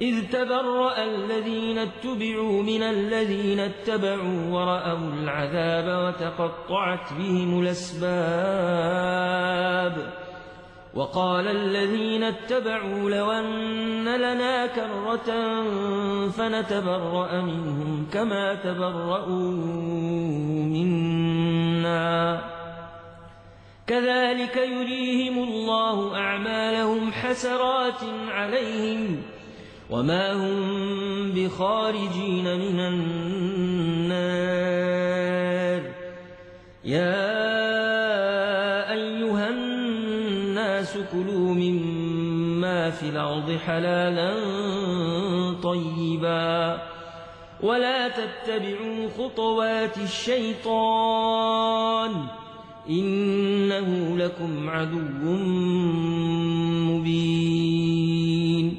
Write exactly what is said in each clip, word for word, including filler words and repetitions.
إذ تبرأ الذين اتبعوا من الذين اتبعوا ورأوا العذاب وتقطعت بهم الأسباب وقال الذين اتبعوا لو أن لنا كرة فنتبرأ منهم كما تبرؤوا منا كذلك يريهم الله أعمالهم حسرات عليهم وما هم بخارجين من النار يا أيها الناس كلوا مما في الأرض حلالا طيبا ولا تتبعوا خطوات الشيطان إنه لكم عدو مبين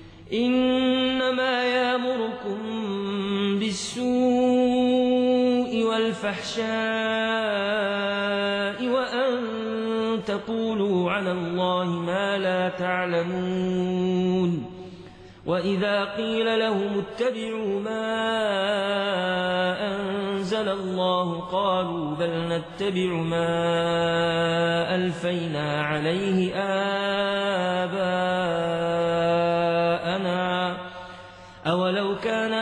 إنما يأمركم بالسوء والفحشاء وأن تقولوا على الله ما لا تعلمون وإذا قيل لهم اتبعوا ما أنزل الله قالوا بل نتبع ما ألفينا عليه آباءنا أولو كان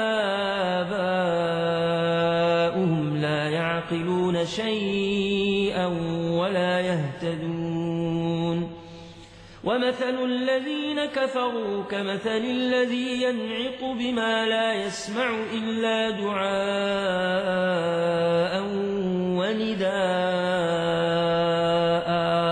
آباؤهم لا يعقلون شيئا ولا يهتدون ومثل الذين كفروا كمثل الذي ينعق بما لا يسمع إلا دعاء ونداء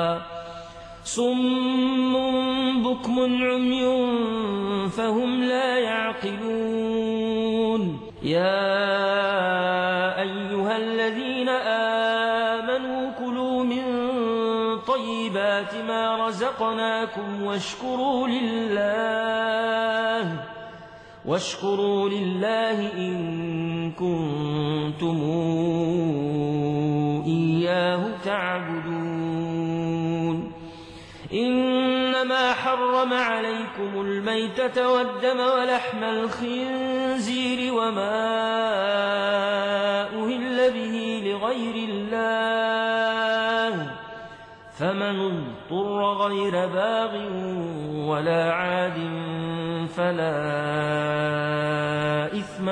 صم بكم عمي فهم لا يعقلون يا أيها الذين آمنوا كلوا من طيبات ما رزقناكم واشكروا لله واشكروا لله إن كنتم إياه تعبدون إنما حرم عليكم الميتة والدم ولحم الخنزير وما أهل به لغير الله فمن اضطر غير باغ ولا عاد فلا إثم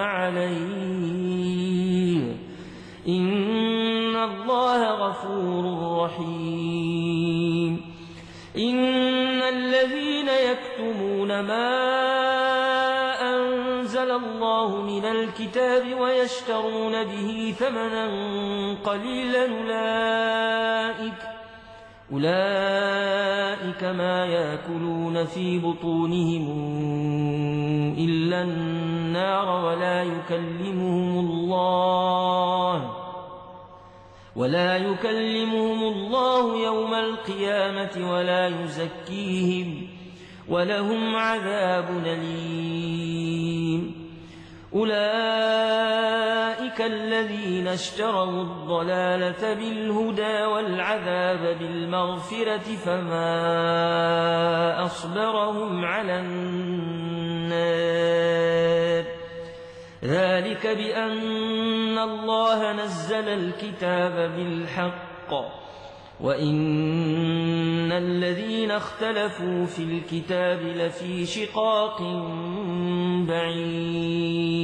عليه إن الله غفور رحيم إن الذين يكتمون ما أنزل الله من الكتاب ويشترون به ثمنا قليلا أولئك أولئك ما يأكلون في بطونهم إلا النار ولا يكلمهم الله ولا يكلمهم الله يوم القيامة ولا يزكيهم ولهم عذاب أليم أولئك الذين اشتروا الضلالة بالهدى والعذاب بالمغفرة فما أصبرهم على النار ذلك بأن الله نزل الكتاب بالحق وإن الذين اختلفوا في الكتاب لفي شقاق بعيد